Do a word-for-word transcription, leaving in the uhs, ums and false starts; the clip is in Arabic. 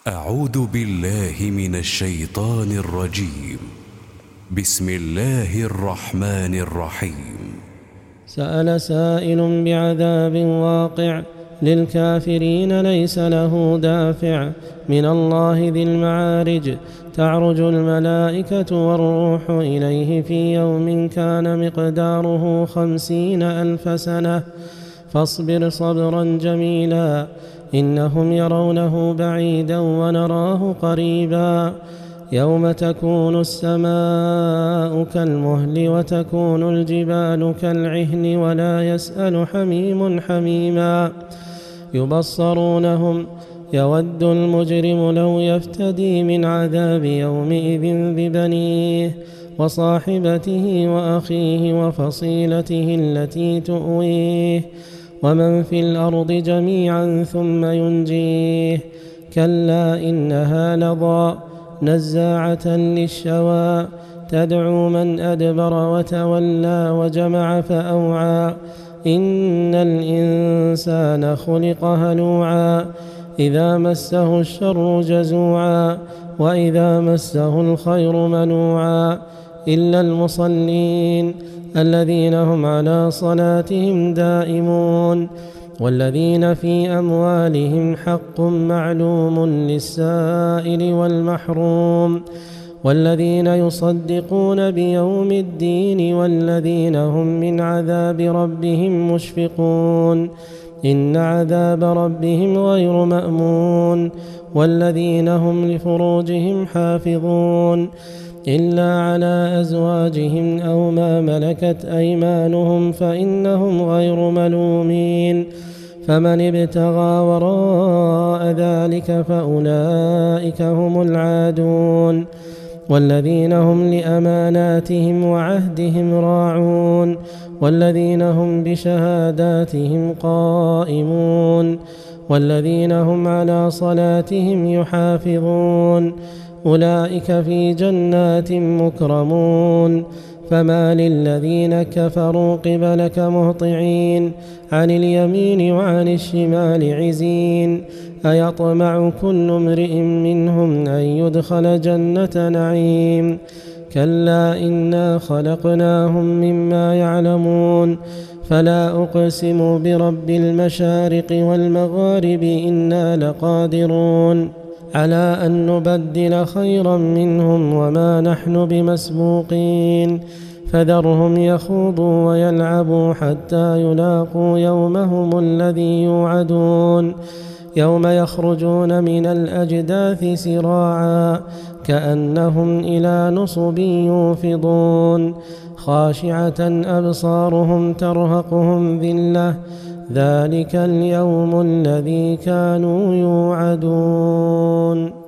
أعوذ بالله من الشيطان الرجيم. بسم الله الرحمن الرحيم. سأل سائل بعذاب واقع للكافرين ليس له دافع من الله ذي المعارج. تعرج الملائكة والروح إليه في يوم كان مقداره خمسين ألف سنة فاصبر صبرا جميلا إنهم يرونه بعيدا ونراه قريبا. يوم تكون السماء كالمهل وتكون الجبال كالعهن ولا يسأل حميم حميما. يبصرونهم يود المجرم لو يفتدي من عذاب يومئذ ببنيه وصاحبته وأخيه وفصيلته التي تؤويه ومن في الأرض جميعا ثم ينجيه. كلا إنها لظى نزاعة للشوى تدعو من أدبر وتولى وجمع فأوعى. إن الإنسان خلق هلوعا إذا مسه الشر جزوعا وإذا مسه الخير منوعا إلا المصلين الذين هم على صلاتهم دائمون والذين في أموالهم حق معلوم للسائل والمحروم والذين يصدقون بيوم الدين والذين هم من عذاب ربهم مشفقون. إن عذاب ربهم غير مأمون والذين هم لفروجهم حافظون إلا على أزواجهم أو ما ملكت أيمانهم فإنهم غير ملومين. فمن ابتغى وراء ذلك فأولئك هم العادون والذين هم لأماناتهم وعهدهم راعون والذين هم بشهاداتهم قائمون والذين هم على صلاتهم يحافظون أولئك في جنات مكرمون. فما للذين كفروا قبلك مهطعين عن اليمين وعن الشمال عزين. أيطمع كل امرئ منهم أن يدخل جنة نعيم. كلا إنا خلقناهم مما يعلمون. فلا أقسم برب المشارق والمغارب إنا لقادرون على أن نبدل خيرا منهم وما نحن بمسبوقين. فذرهم يخوضوا ويلعبوا حتى يلاقوا يومهم الذي يوعدون. يوم يخرجون من الأجداث سراعا كأنهم إلى نصب يوفضون. خاشعة أبصارهم ترهقهم ذلة ذلك اليوم الذي كانوا يوعدون.